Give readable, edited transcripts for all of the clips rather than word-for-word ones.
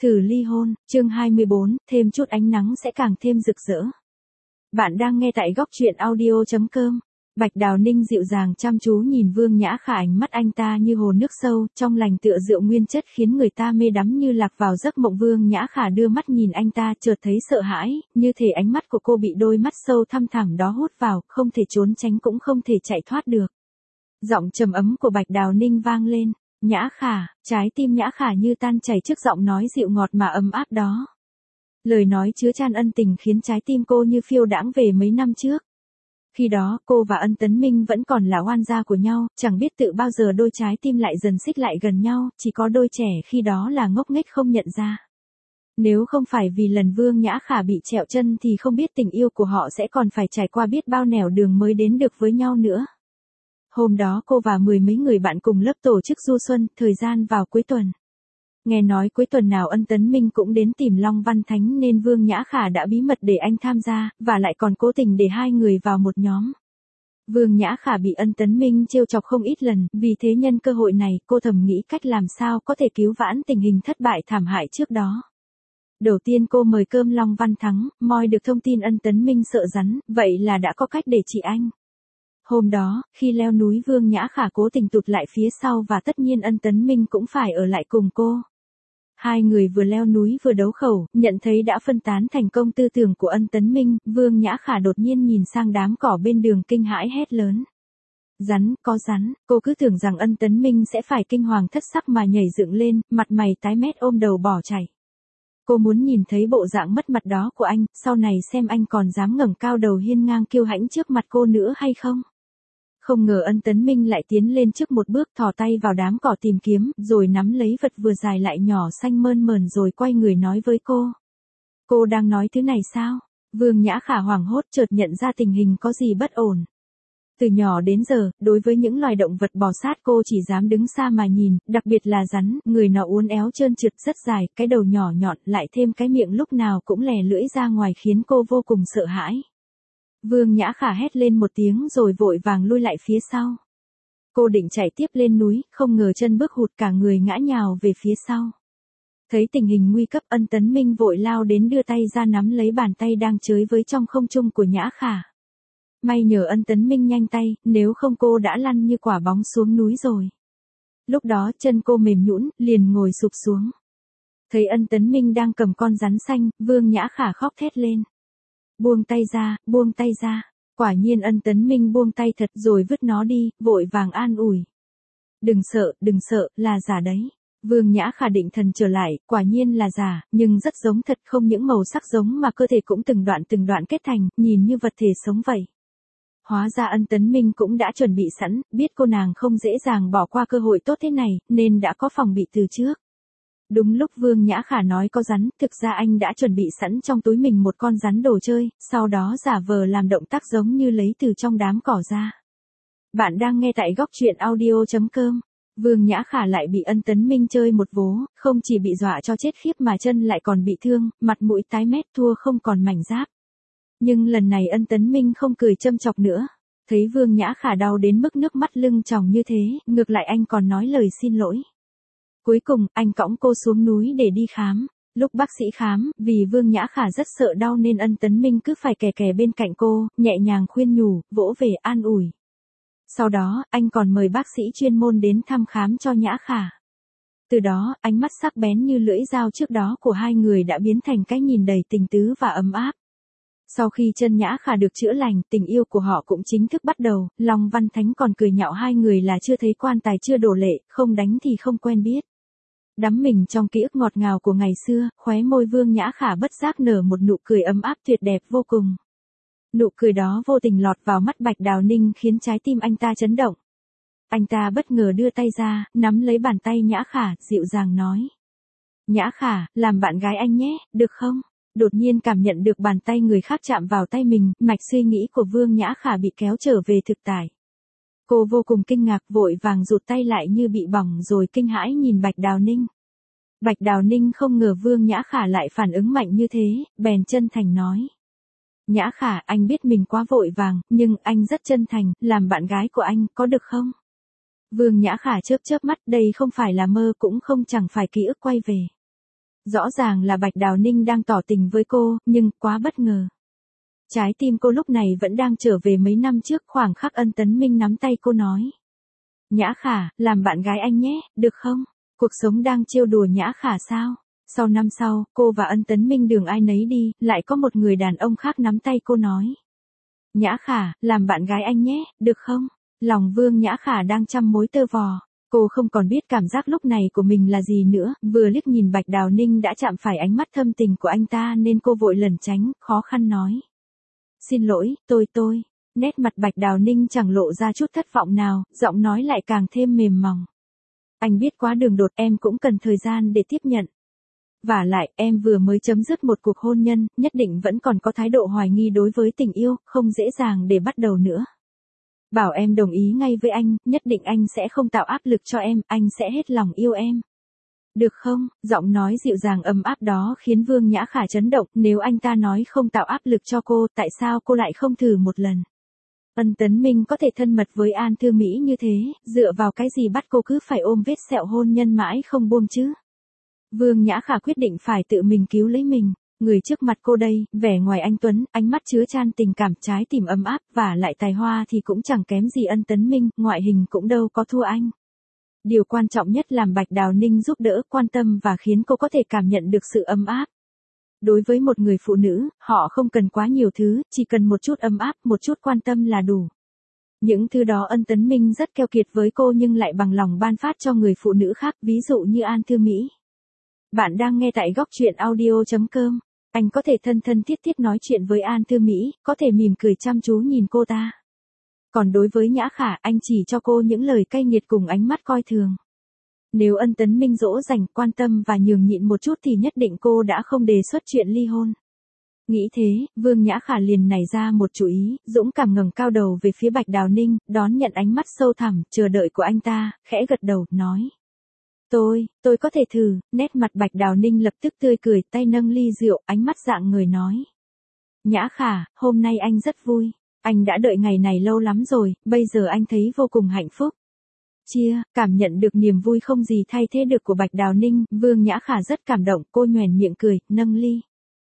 Thử ly hôn, chương 24, thêm chút ánh nắng sẽ càng thêm rực rỡ. Bạn đang nghe tại góc truyện audio.com. Bạch Đào Ninh dịu dàng chăm chú nhìn Vương Nhã Khả, ánh mắt anh ta như hồ nước sâu, trong lành tựa rượu nguyên chất khiến người ta mê đắm như lạc vào giấc mộng. Vương Nhã Khả đưa mắt nhìn anh ta, chợt thấy sợ hãi, như thể ánh mắt của cô bị đôi mắt sâu thăm thẳm đó hút vào, không thể trốn tránh cũng không thể chạy thoát được. Giọng trầm ấm của Bạch Đào Ninh vang lên. Nhã Khả, trái tim Nhã Khả như tan chảy trước giọng nói dịu ngọt mà ấm áp đó. Lời nói chứa chan ân tình khiến trái tim cô như phiêu đãng về mấy năm trước. Khi đó, cô và Ân Tấn Minh vẫn còn là oan gia của nhau, chẳng biết tự bao giờ đôi trái tim lại dần xích lại gần nhau, chỉ có đôi trẻ khi đó là ngốc nghếch không nhận ra. Nếu không phải vì lần Vương Nhã Khả bị trẹo chân thì không biết tình yêu của họ sẽ còn phải trải qua biết bao nẻo đường mới đến được với nhau nữa. Hôm đó cô và mười mấy người bạn cùng lớp tổ chức du xuân, thời gian vào cuối tuần. Nghe nói cuối tuần nào Ân Tấn Minh cũng đến tìm Long Văn Thánh nên Vương Nhã Khả đã bí mật để anh tham gia, và lại còn cố tình để hai người vào một nhóm. Vương Nhã Khả bị Ân Tấn Minh trêu chọc không ít lần, vì thế nhân cơ hội này cô thầm nghĩ cách làm sao có thể cứu vãn tình hình thất bại thảm hại trước đó. Đầu tiên cô mời cơm Long Văn Thắng, moi được thông tin Ân Tấn Minh sợ rắn, vậy là đã có cách để trị anh. Hôm đó, khi leo núi Vương Nhã Khả cố tình tụt lại phía sau và tất nhiên Ân Tấn Minh cũng phải ở lại cùng cô. Hai người vừa leo núi vừa đấu khẩu, nhận thấy đã phân tán thành công tư tưởng của Ân Tấn Minh, Vương Nhã Khả đột nhiên nhìn sang đám cỏ bên đường kinh hãi hét lớn. Rắn, có rắn, cô cứ tưởng rằng Ân Tấn Minh sẽ phải kinh hoàng thất sắc mà nhảy dựng lên, mặt mày tái mét ôm đầu bỏ chạy. Cô muốn nhìn thấy bộ dạng mất mặt đó của anh, sau này xem anh còn dám ngẩng cao đầu hiên ngang kiêu hãnh trước mặt cô nữa hay không. Không ngờ Ân Tấn Minh lại tiến lên trước một bước, thò tay vào đám cỏ tìm kiếm, rồi nắm lấy vật vừa dài lại nhỏ xanh mơn mởn rồi quay người nói với cô. Cô đang nói thứ này sao? Vương Nhã Khả hoảng hốt chợt nhận ra tình hình có gì bất ổn. Từ nhỏ đến giờ, đối với những loài động vật bò sát cô chỉ dám đứng xa mà nhìn, đặc biệt là rắn, người nó uốn éo trơn trượt rất dài, cái đầu nhỏ nhọn, lại thêm cái miệng lúc nào cũng lè lưỡi ra ngoài khiến cô vô cùng sợ hãi. Vương Nhã Khả hét lên một tiếng rồi vội vàng lui lại phía sau. Cô định chạy tiếp lên núi, không ngờ chân bước hụt, cả người ngã nhào về phía sau. Thấy tình hình nguy cấp, Ân Tấn Minh vội lao đến đưa tay ra nắm lấy bàn tay đang chới với trong không trung của Nhã Khả. May nhờ Ân Tấn Minh nhanh tay, nếu không cô đã lăn như quả bóng xuống núi rồi. Lúc đó chân cô mềm nhũn, liền ngồi sụp xuống. Thấy Ân Tấn Minh đang cầm con rắn xanh, Vương Nhã Khả khóc thét lên. Buông tay ra, buông tay ra. Quả nhiên Ân Tấn Minh buông tay thật rồi vứt nó đi, vội vàng an ủi. Đừng sợ, là giả đấy. Vương Nhã Khả định thần trở lại, quả nhiên là giả, nhưng rất giống thật, không những màu sắc giống mà cơ thể cũng từng đoạn kết thành, nhìn như vật thể sống vậy. Hóa ra Ân Tấn Minh cũng đã chuẩn bị sẵn, biết cô nàng không dễ dàng bỏ qua cơ hội tốt thế này, nên đã có phòng bị từ trước. Đúng lúc Vương Nhã Khả nói có rắn, thực ra anh đã chuẩn bị sẵn trong túi mình một con rắn đồ chơi, sau đó giả vờ làm động tác giống như lấy từ trong đám cỏ ra. Bạn đang nghe tại góc truyện audio.com. Vương Nhã Khả lại bị Ân Tấn Minh chơi một vố, không chỉ bị dọa cho chết khiếp mà chân lại còn bị thương, mặt mũi tái mét, thua không còn mảnh giáp. Nhưng lần này Ân Tấn Minh không cười châm chọc nữa. Thấy Vương Nhã Khả đau đến mức nước mắt lưng tròng như thế, ngược lại anh còn nói lời xin lỗi. Cuối cùng, anh cõng cô xuống núi để đi khám. Lúc bác sĩ khám, vì Vương Nhã Khả rất sợ đau nên Ân Tấn Minh cứ phải kè bên cạnh cô, nhẹ nhàng khuyên nhủ, vỗ về an ủi. Sau đó, anh còn mời bác sĩ chuyên môn đến thăm khám cho Nhã Khả. Từ đó, ánh mắt sắc bén như lưỡi dao trước đó của hai người đã biến thành cái nhìn đầy tình tứ và ấm áp. Sau khi chân Nhã Khả được chữa lành, tình yêu của họ cũng chính thức bắt đầu, Long Văn Thánh còn cười nhạo hai người là chưa thấy quan tài chưa đổ lệ, không đánh thì không quen biết. Đắm mình trong ký ức ngọt ngào của ngày xưa, khóe môi Vương Nhã Khả bất giác nở một nụ cười ấm áp tuyệt đẹp vô cùng. Nụ cười đó vô tình lọt vào mắt Bạch Đào Ninh khiến trái tim anh ta chấn động. Anh ta bất ngờ đưa tay ra, nắm lấy bàn tay Nhã Khả, dịu dàng nói. Nhã Khả, làm bạn gái anh nhé, được không? Đột nhiên cảm nhận được bàn tay người khác chạm vào tay mình, mạch suy nghĩ của Vương Nhã Khả bị kéo trở về thực tại. Cô vô cùng kinh ngạc, vội vàng rụt tay lại như bị bỏng rồi kinh hãi nhìn Bạch Đào Ninh. Bạch Đào Ninh không ngờ Vương Nhã Khả lại phản ứng mạnh như thế, bèn chân thành nói. Nhã Khả, anh biết mình quá vội vàng, nhưng anh rất chân thành, làm bạn gái của anh, có được không? Vương Nhã Khả chớp mắt, đây không phải là mơ cũng không chẳng phải ký ức quay về. Rõ ràng là Bạch Đào Ninh đang tỏ tình với cô, nhưng quá bất ngờ. Trái tim cô lúc này vẫn đang trở về mấy năm trước, khoảng khắc Ân Tấn Minh nắm tay cô nói. Nhã Khả, làm bạn gái anh nhé, được không? Cuộc sống đang trêu đùa Nhã Khả sao? Sau năm sau, cô và Ân Tấn Minh đường ai nấy đi, lại có một người đàn ông khác nắm tay cô nói. Nhã Khả, làm bạn gái anh nhé, được không? Lòng Vương Nhã Khả đang trăm mối tơ vò. Cô không còn biết cảm giác lúc này của mình là gì nữa, vừa liếc nhìn Bạch Đào Ninh đã chạm phải ánh mắt thâm tình của anh ta nên cô vội lẩn tránh, khó khăn nói. Xin lỗi, tôi. Nét mặt Bạch Đào Ninh chẳng lộ ra chút thất vọng nào, giọng nói lại càng thêm mềm mỏng. Anh biết quá đường đột, em cũng cần thời gian để tiếp nhận. Vả lại, em vừa mới chấm dứt một cuộc hôn nhân, nhất định vẫn còn có thái độ hoài nghi đối với tình yêu, không dễ dàng để bắt đầu nữa. Bảo em đồng ý ngay với anh, nhất định anh sẽ không tạo áp lực cho em, anh sẽ hết lòng yêu em. Được không? Giọng nói dịu dàng ấm áp đó khiến Vương Nhã Khả chấn động, nếu anh ta nói không tạo áp lực cho cô, tại sao cô lại không thử một lần? Ân Tấn Minh có thể thân mật với An Thư Mỹ như thế, dựa vào cái gì bắt cô cứ phải ôm vết sẹo hôn nhân mãi không buông chứ? Vương Nhã Khả quyết định phải tự mình cứu lấy mình. Người trước mặt cô đây, vẻ ngoài anh tuấn, ánh mắt chứa chan tình cảm, trái tim ấm áp, và lại tài hoa thì cũng chẳng kém gì Ân Tấn Minh, ngoại hình cũng đâu có thua anh. Điều quan trọng nhất làm Bạch Đào Ninh giúp đỡ, quan tâm và khiến cô có thể cảm nhận được sự ấm áp. Đối với một người phụ nữ, họ không cần quá nhiều thứ, chỉ cần một chút ấm áp, một chút quan tâm là đủ. Những thứ đó Ân Tấn Minh rất keo kiệt với cô nhưng lại bằng lòng ban phát cho người phụ nữ khác, ví dụ như An Thư Mỹ. Bạn đang nghe tại góc truyện audio.com. Anh có thể thân thân thiết thiết nói chuyện với An Thư Mỹ, có thể mỉm cười chăm chú nhìn cô ta. Còn đối với Nhã Khả, anh chỉ cho cô những lời cay nghiệt cùng ánh mắt coi thường. Nếu Ân Tấn Minh dỗ dành, quan tâm và nhường nhịn một chút thì nhất định cô đã không đề xuất chuyện ly hôn. Nghĩ thế, Vương Nhã Khả liền nảy ra một chủ ý, dũng cảm ngẩng cao đầu về phía Bạch Đào Ninh, đón nhận ánh mắt sâu thẳm, chờ đợi của anh ta, khẽ gật đầu, nói. Tôi có thể thử, nét mặt Bạch Đào Ninh lập tức tươi cười, tay nâng ly rượu, ánh mắt dạng người nói. Nhã Khả, hôm nay anh rất vui. Anh đã đợi ngày này lâu lắm rồi, bây giờ anh thấy vô cùng hạnh phúc. Cảm nhận được niềm vui không gì thay thế được của Bạch Đào Ninh, Vương Nhã Khả rất cảm động, cô nhoẻn miệng cười, nâng ly.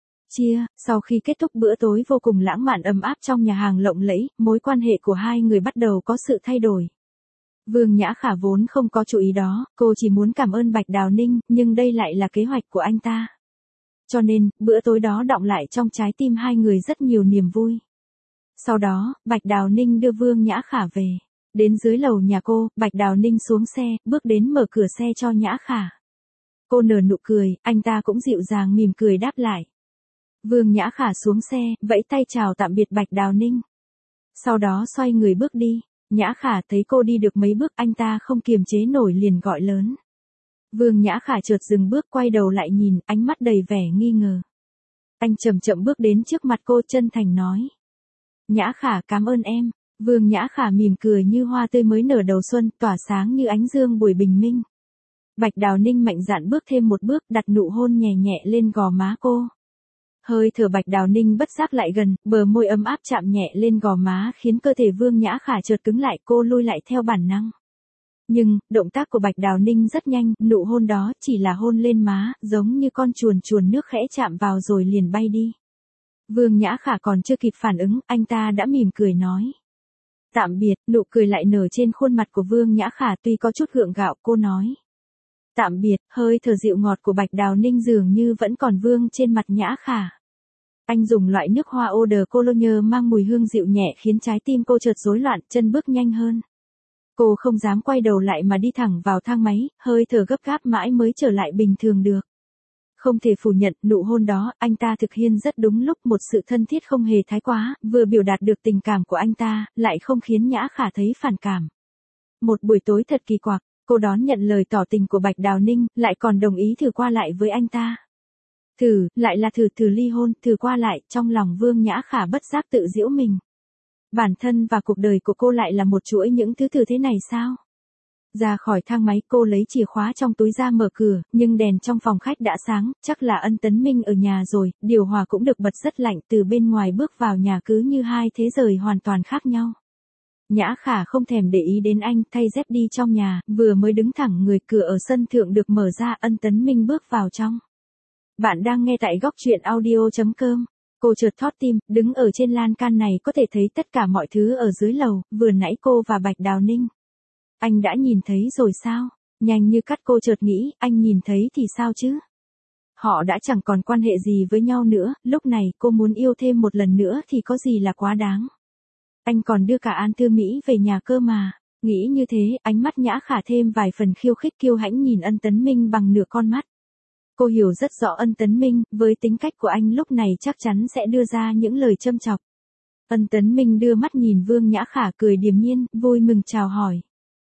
Sau khi kết thúc bữa tối vô cùng lãng mạn ấm áp trong nhà hàng lộng lẫy, mối quan hệ của hai người bắt đầu có sự thay đổi. Vương Nhã Khả vốn không có chú ý đó, cô chỉ muốn cảm ơn Bạch Đào Ninh, nhưng đây lại là kế hoạch của anh ta. Cho nên, bữa tối đó đọng lại trong trái tim hai người rất nhiều niềm vui. Sau đó, Bạch Đào Ninh đưa Vương Nhã Khả về. Đến dưới lầu nhà cô, Bạch Đào Ninh xuống xe, bước đến mở cửa xe cho Nhã Khả. Cô nở nụ cười, anh ta cũng dịu dàng mỉm cười đáp lại. Vương Nhã Khả xuống xe, vẫy tay chào tạm biệt Bạch Đào Ninh. Sau đó xoay người bước đi. Nhã Khả thấy cô đi được mấy bước, anh ta không kiềm chế nổi liền gọi lớn. Vương Nhã Khả chợt dừng bước, quay đầu lại nhìn, ánh mắt đầy vẻ nghi ngờ. Anh chậm chậm bước đến trước mặt cô, chân thành nói. Nhã Khả, cảm ơn em. Vương Nhã Khả mỉm cười như hoa tươi mới nở đầu xuân, tỏa sáng như ánh dương buổi bình minh. Bạch Đào Ninh mạnh dạn bước thêm một bước, đặt nụ hôn nhẹ nhẹ lên gò má cô. Hơi thở Bạch Đào Ninh bất giác lại gần, bờ môi ấm áp chạm nhẹ lên gò má khiến cơ thể Vương Nhã Khả chợt cứng lại, cô lui lại theo bản năng. Nhưng, động tác của Bạch Đào Ninh rất nhanh, nụ hôn đó chỉ là hôn lên má, giống như con chuồn chuồn nước khẽ chạm vào rồi liền bay đi. Vương Nhã Khả còn chưa kịp phản ứng, anh ta đã mỉm cười nói. Tạm biệt, nụ cười lại nở trên khuôn mặt của Vương Nhã Khả tuy có chút gượng gạo, cô nói. Tạm biệt, hơi thở dịu ngọt của Bạch Đào Ninh dường như vẫn còn vương trên mặt Nhã Khả. Anh dùng loại nước hoa eau de cologne mang mùi hương dịu nhẹ khiến trái tim cô chợt rối loạn, chân bước nhanh hơn. Cô không dám quay đầu lại mà đi thẳng vào thang máy, hơi thở gấp gáp mãi mới trở lại bình thường được. Không thể phủ nhận, nụ hôn đó, anh ta thực hiện rất đúng lúc, một sự thân thiết không hề thái quá, vừa biểu đạt được tình cảm của anh ta, lại không khiến Nhã Khả thấy phản cảm. Một buổi tối thật kỳ quặc, cô đón nhận lời tỏ tình của Bạch Đào Ninh, lại còn đồng ý thử qua lại với anh ta. Lại là thử ly hôn, thử qua lại, trong lòng Vương Nhã Khả bất giác tự giễu mình. Bản thân và cuộc đời của cô lại là một chuỗi những thứ thử thế này sao? Ra khỏi thang máy, cô lấy chìa khóa trong túi ra mở cửa, nhưng đèn trong phòng khách đã sáng, chắc là Ân Tấn Minh ở nhà rồi, điều hòa cũng được bật rất lạnh, từ bên ngoài bước vào nhà cứ như hai thế giới hoàn toàn khác nhau. Nhã Khả không thèm để ý đến anh, thay dép đi trong nhà, vừa mới đứng thẳng người, cửa ở sân thượng được mở ra, Ân Tấn Minh bước vào trong. Bạn đang nghe tại góc truyện audio.com. Cô chợt thót tim, đứng ở trên lan can này có thể thấy tất cả mọi thứ ở dưới lầu, vừa nãy cô và Bạch Đào Ninh. Anh đã nhìn thấy rồi sao? Nhanh như cắt cô chợt nghĩ, anh nhìn thấy thì sao chứ? Họ đã chẳng còn quan hệ gì với nhau nữa, lúc này cô muốn yêu thêm một lần nữa thì có gì là quá đáng. Anh còn đưa cả An Tư Mỹ về nhà cơ mà. Nghĩ như thế, ánh mắt Nhã Khả thêm vài phần khiêu khích kiêu hãnh nhìn Ân Tấn Minh bằng nửa con mắt. Cô hiểu rất rõ Ân Tấn Minh, với tính cách của anh lúc này chắc chắn sẽ đưa ra những lời châm chọc. Ân Tấn Minh đưa mắt nhìn Vương Nhã Khả cười điềm nhiên, vui mừng chào hỏi.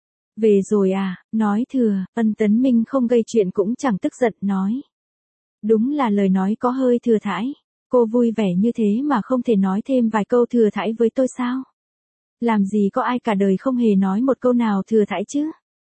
Về rồi à, nói thừa, Ân Tấn Minh không gây chuyện cũng chẳng tức giận nói. Đúng là lời nói có hơi thừa thãi. Cô vui vẻ như thế mà không thể nói thêm vài câu thừa thãi với tôi sao? Làm gì có ai cả đời không hề nói một câu nào thừa thãi chứ?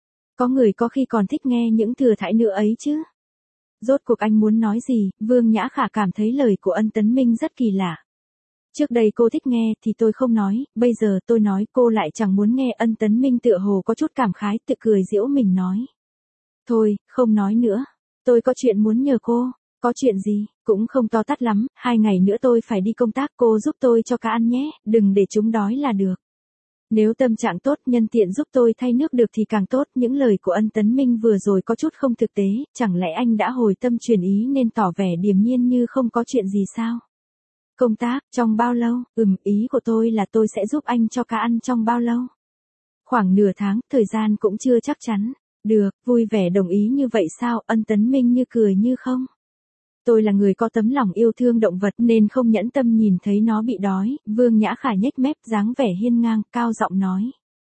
Có người có khi còn thích nghe những thừa thãi nữa ấy chứ. Rốt cuộc anh muốn nói gì? Vương Nhã Khả cảm thấy lời của Ân Tấn Minh rất kỳ lạ. Trước đây cô thích nghe thì tôi không nói, bây giờ tôi nói cô lại chẳng muốn nghe. Ân Tấn Minh tựa hồ có chút cảm khái, tự cười giễu mình nói. Thôi, không nói nữa. Tôi có chuyện muốn nhờ cô. Có chuyện gì? Cũng không to tát lắm, 2 ngày nữa tôi phải đi công tác, cô giúp tôi cho cá ăn nhé, đừng để chúng đói là được. Nếu tâm trạng tốt, nhân tiện giúp tôi thay nước được thì càng tốt. Những lời của Ân Tấn Minh vừa rồi có chút không thực tế, chẳng lẽ anh đã hồi tâm chuyển ý nên tỏ vẻ điềm nhiên như không có chuyện gì sao? Công tác, trong bao lâu? Ý của tôi là tôi sẽ giúp anh cho cá ăn trong bao lâu? Khoảng nửa tháng, thời gian cũng chưa chắc chắn. Được, vui vẻ đồng ý như vậy sao? Ân Tấn Minh như cười như không. Tôi là người có tấm lòng yêu thương động vật nên không nhẫn tâm nhìn thấy nó bị đói. Vương Nhã Khả nhếch mép dáng vẻ hiên ngang, cao giọng nói.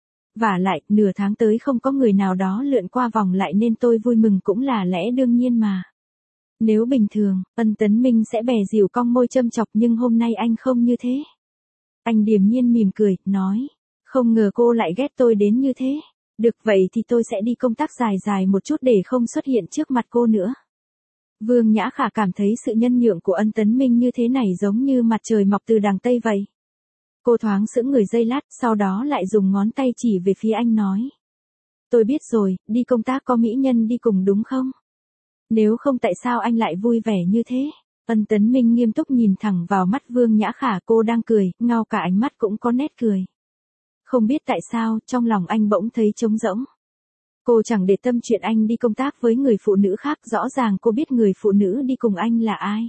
Vả lại, nửa tháng tới không có người nào đó lượn qua vòng lại nên tôi vui mừng cũng là lẽ đương nhiên mà. Nếu bình thường, Ân Tấn Minh sẽ bè dỉu cong môi châm chọc nhưng hôm nay anh không như thế. Anh điềm nhiên mỉm cười, nói. Không ngờ cô lại ghét tôi đến như thế. Được vậy thì tôi sẽ đi công tác dài một chút để không xuất hiện trước mặt cô nữa. Vương Nhã Khả cảm thấy sự nhân nhượng của Ân Tấn Minh như thế này giống như mặt trời mọc từ đằng Tây vậy. Cô thoáng sững người giây lát, sau đó lại dùng ngón tay chỉ về phía anh nói. Tôi biết rồi, đi công tác có mỹ nhân đi cùng đúng không? Nếu không tại sao anh lại vui vẻ như thế? Ân Tấn Minh nghiêm túc nhìn thẳng vào mắt Vương Nhã Khả, cô đang cười, ngao cả ánh mắt cũng có nét cười. Không biết tại sao, trong lòng anh bỗng thấy trống rỗng. Cô chẳng để tâm chuyện anh đi công tác với người phụ nữ khác, rõ ràng cô biết người phụ nữ đi cùng anh là ai.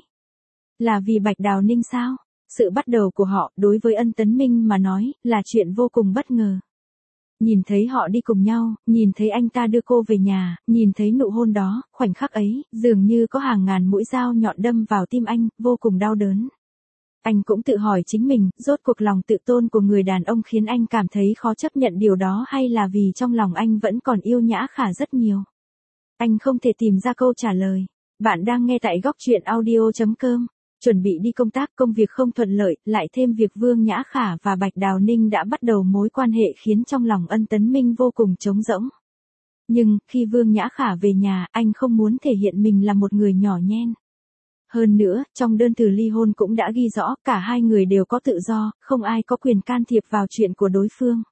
Là vì Bạch Đào Ninh sao? Sự bắt đầu của họ, đối với Ân Tấn Minh mà nói, là chuyện vô cùng bất ngờ. Nhìn thấy họ đi cùng nhau, nhìn thấy anh ta đưa cô về nhà, nhìn thấy nụ hôn đó, khoảnh khắc ấy, dường như có hàng ngàn mũi dao nhọn đâm vào tim anh, vô cùng đau đớn. Anh cũng tự hỏi chính mình, rốt cuộc lòng tự tôn của người đàn ông khiến anh cảm thấy khó chấp nhận điều đó hay là vì trong lòng anh vẫn còn yêu Nhã Khả rất nhiều. Anh không thể tìm ra câu trả lời. Bạn đang nghe tại góc truyện audio.com. Chuẩn bị đi công tác, công việc không thuận lợi, lại thêm việc Vương Nhã Khả và Bạch Đào Ninh đã bắt đầu mối quan hệ khiến trong lòng Ân Tấn Minh vô cùng trống rỗng. Nhưng, khi Vương Nhã Khả về nhà, anh không muốn thể hiện mình là một người nhỏ nhen. Hơn nữa, trong đơn thư ly hôn cũng đã ghi rõ, cả hai người đều có tự do, không ai có quyền can thiệp vào chuyện của đối phương.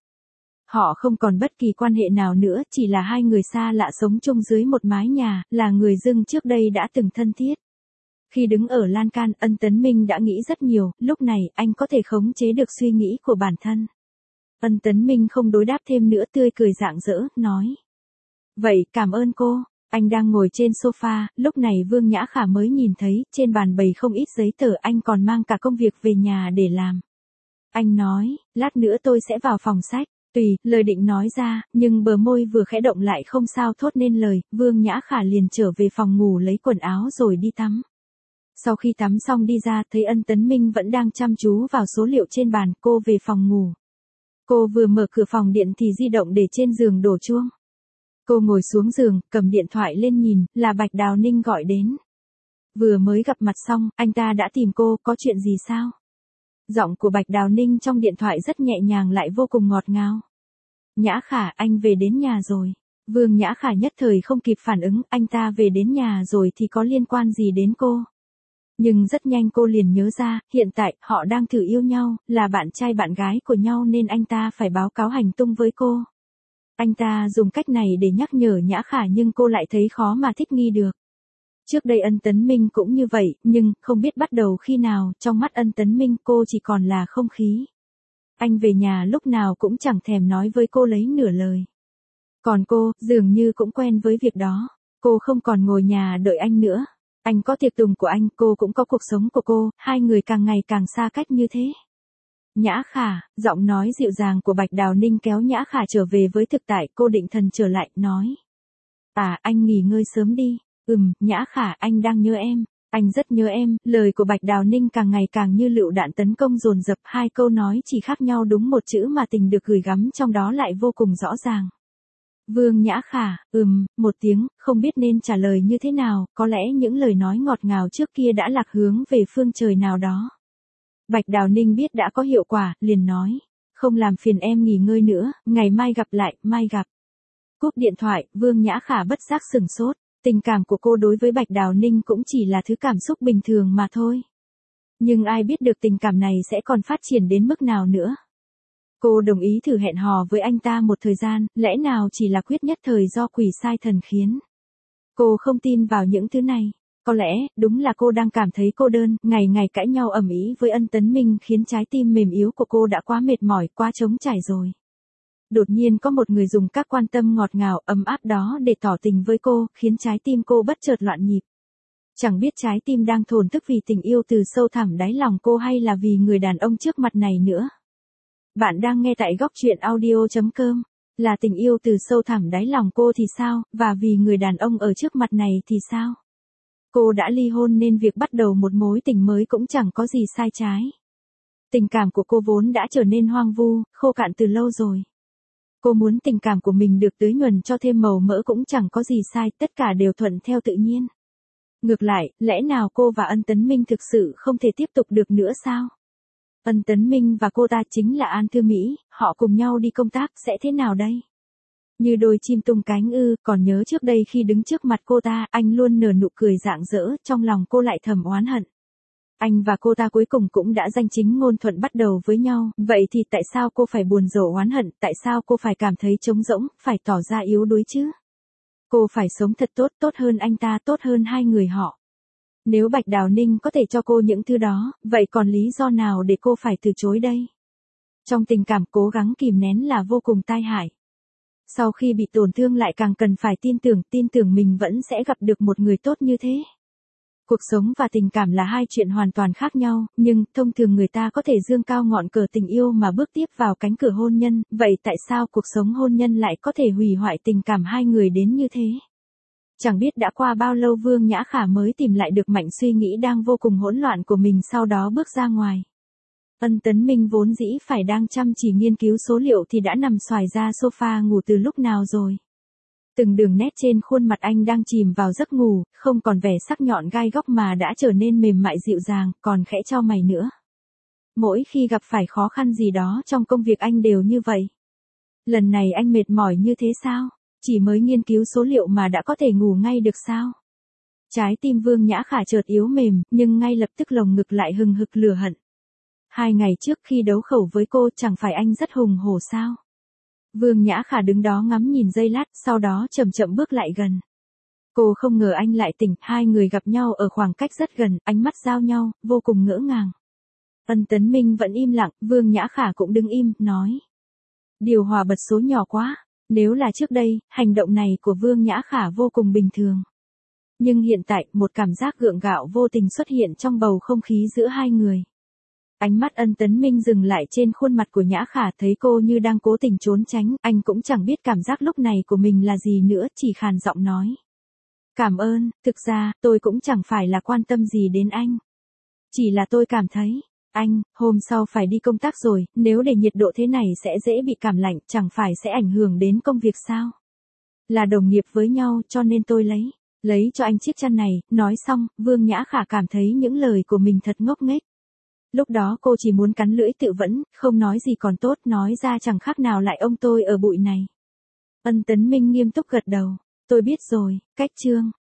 Họ không còn bất kỳ quan hệ nào nữa, chỉ là hai người xa lạ sống chung dưới một mái nhà, là người dưng trước đây đã từng thân thiết. Khi đứng ở lan can, Ân Tấn Minh đã nghĩ rất nhiều, lúc này, anh có thể khống chế được suy nghĩ của bản thân. Ân Tấn Minh không đối đáp thêm nữa, tươi cười rạng rỡ, nói. Vậy, cảm ơn cô. Anh đang ngồi trên sofa, lúc này Vương Nhã Khả mới nhìn thấy, trên bàn bày không ít giấy tờ, anh còn mang cả công việc về nhà để làm. Anh nói, lát nữa tôi sẽ vào phòng sách. Tùy, lời định nói ra, nhưng bờ môi vừa khẽ động lại không sao thốt nên lời, Vương Nhã Khả liền trở về phòng ngủ lấy quần áo rồi đi tắm. Sau khi tắm xong đi ra, thấy Ân Tấn Minh vẫn đang chăm chú vào số liệu trên bàn, cô về phòng ngủ. Cô vừa mở cửa phòng điện thì di động để trên giường đổ chuông. Cô ngồi xuống giường, cầm điện thoại lên nhìn, là Bạch Đào Ninh gọi đến. Vừa mới gặp mặt xong, anh ta đã tìm cô, có chuyện gì sao? Giọng của Bạch Đào Ninh trong điện thoại rất nhẹ nhàng lại vô cùng ngọt ngào. Nhã Khả, anh về đến nhà rồi. Vương Nhã Khả nhất thời không kịp phản ứng, anh ta về đến nhà rồi thì có liên quan gì đến cô? Nhưng rất nhanh cô liền nhớ ra, hiện tại, họ đang thử yêu nhau, là bạn trai bạn gái của nhau nên anh ta phải báo cáo hành tung với cô. Anh ta dùng cách này để nhắc nhở Nhã Khả nhưng cô lại thấy khó mà thích nghi được. Trước đây Ân Tấn Minh cũng như vậy, nhưng không biết bắt đầu khi nào, trong mắt Ân Tấn Minh cô chỉ còn là không khí. Anh về nhà lúc nào cũng chẳng thèm nói với cô lấy nửa lời. Còn cô, dường như cũng quen với việc đó. Cô không còn ngồi nhà đợi anh nữa. Anh có tiệc tùng của anh, cô cũng có cuộc sống của cô, hai người càng ngày càng xa cách như thế. Nhã Khả, giọng nói dịu dàng của Bạch Đào Ninh kéo Nhã Khả trở về với thực tại, cô định thần trở lại, nói. Anh nghỉ ngơi sớm đi. Nhã Khả, anh đang nhớ em. Anh rất nhớ em, lời của Bạch Đào Ninh càng ngày càng như lựu đạn tấn công dồn dập, hai câu nói chỉ khác nhau đúng một chữ mà tình được gửi gắm trong đó lại vô cùng rõ ràng. Vương Nhã Khả, một tiếng, không biết nên trả lời như thế nào, có lẽ những lời nói ngọt ngào trước kia đã lạc hướng về phương trời nào đó. Bạch Đào Ninh biết đã có hiệu quả, liền nói, không làm phiền em nghỉ ngơi nữa, ngày mai gặp lại, mai gặp. Cúp điện thoại, Vương Nhã Khả bất giác sửng sốt, tình cảm của cô đối với Bạch Đào Ninh cũng chỉ là thứ cảm xúc bình thường mà thôi. Nhưng ai biết được tình cảm này sẽ còn phát triển đến mức nào nữa. Cô đồng ý thử hẹn hò với anh ta một thời gian, lẽ nào chỉ là quyết nhất thời do quỷ sai thần khiến. Cô không tin vào những thứ này. Có lẽ, đúng là cô đang cảm thấy cô đơn, ngày ngày cãi nhau ầm ĩ với Ân Tấn Minh khiến trái tim mềm yếu của cô đã quá mệt mỏi, quá trống trải rồi. Đột nhiên có một người dùng các quan tâm ngọt ngào, ấm áp đó để tỏ tình với cô, khiến trái tim cô bất chợt loạn nhịp. Chẳng biết trái tim đang thổn thức vì tình yêu từ sâu thẳm đáy lòng cô hay là vì người đàn ông trước mặt này nữa. Bạn đang nghe tại góc truyện audio.com. Là tình yêu từ sâu thẳm đáy lòng cô thì sao, và vì người đàn ông ở trước mặt này thì sao? Cô đã ly hôn nên việc bắt đầu một mối tình mới cũng chẳng có gì sai trái. Tình cảm của cô vốn đã trở nên hoang vu, khô cạn từ lâu rồi. Cô muốn tình cảm của mình được tưới nhuần cho thêm màu mỡ cũng chẳng có gì sai, tất cả đều thuận theo tự nhiên. Ngược lại, lẽ nào cô và Ân Tấn Minh thực sự không thể tiếp tục được nữa sao? Ân Tấn Minh và cô ta chính là An Thư Mỹ, họ cùng nhau đi công tác sẽ thế nào đây? Như đôi chim tung cánh còn nhớ trước đây khi đứng trước mặt cô ta, anh luôn nở nụ cười rạng rỡ, trong lòng cô lại thầm oán hận. Anh và cô ta cuối cùng cũng đã danh chính ngôn thuận bắt đầu với nhau, vậy thì tại sao cô phải buồn rầu oán hận, tại sao cô phải cảm thấy trống rỗng, phải tỏ ra yếu đuối chứ? Cô phải sống thật tốt, tốt hơn anh ta, tốt hơn hai người họ. Nếu Bạch Đào Ninh có thể cho cô những thứ đó, vậy còn lý do nào để cô phải từ chối đây? Trong tình cảm cố gắng kìm nén là vô cùng tai hại. Sau khi bị tổn thương lại càng cần phải tin tưởng mình vẫn sẽ gặp được một người tốt như thế. Cuộc sống và tình cảm là hai chuyện hoàn toàn khác nhau, nhưng thông thường người ta có thể giương cao ngọn cờ tình yêu mà bước tiếp vào cánh cửa hôn nhân, vậy tại sao cuộc sống hôn nhân lại có thể hủy hoại tình cảm hai người đến như thế? Chẳng biết đã qua bao lâu Vương Nhã Khả mới tìm lại được mạch suy nghĩ đang vô cùng hỗn loạn của mình, sau đó bước ra ngoài. Ân Tấn Minh vốn dĩ phải đang chăm chỉ nghiên cứu số liệu thì đã nằm xoài ra sofa ngủ từ lúc nào rồi. Từng đường nét trên khuôn mặt anh đang chìm vào giấc ngủ, không còn vẻ sắc nhọn gai góc mà đã trở nên mềm mại dịu dàng, còn khẽ chau mày nữa. Mỗi khi gặp phải khó khăn gì đó trong công việc anh đều như vậy. Lần này anh mệt mỏi như thế sao? Chỉ mới nghiên cứu số liệu mà đã có thể ngủ ngay được sao? Trái tim Vương Nhã Khả chợt yếu mềm, nhưng ngay lập tức lồng ngực lại hừng hực lửa hận. 2 ngày trước khi đấu khẩu với cô chẳng phải anh rất hùng hổ sao? Vương Nhã Khả đứng đó ngắm nhìn giây lát, sau đó chậm chậm bước lại gần. Cô không ngờ anh lại tỉnh, hai người gặp nhau ở khoảng cách rất gần, ánh mắt giao nhau, vô cùng ngỡ ngàng. Ân Tấn Minh vẫn im lặng, Vương Nhã Khả cũng đứng im, nói. Điều hòa bật số nhỏ quá, nếu là trước đây, hành động này của Vương Nhã Khả vô cùng bình thường. Nhưng hiện tại, một cảm giác gượng gạo vô tình xuất hiện trong bầu không khí giữa hai người. Ánh mắt Ân Tấn Minh dừng lại trên khuôn mặt của Nhã Khả, thấy cô như đang cố tình trốn tránh, anh cũng chẳng biết cảm giác lúc này của mình là gì nữa, chỉ khàn giọng nói. Cảm ơn, thực ra, tôi cũng chẳng phải là quan tâm gì đến anh. Chỉ là tôi cảm thấy, anh, hôm sau phải đi công tác rồi, nếu để nhiệt độ thế này sẽ dễ bị cảm lạnh, chẳng phải sẽ ảnh hưởng đến công việc sao? Là đồng nghiệp với nhau cho nên tôi lấy cho anh chiếc chăn này, nói xong, Vương Nhã Khả cảm thấy những lời của mình thật ngốc nghếch. Lúc đó cô chỉ muốn cắn lưỡi tự vẫn, không nói gì còn tốt, nói ra chẳng khác nào lại ông tôi ở bụi này. Ân Tấn Minh nghiêm túc gật đầu, tôi biết rồi, cách chương.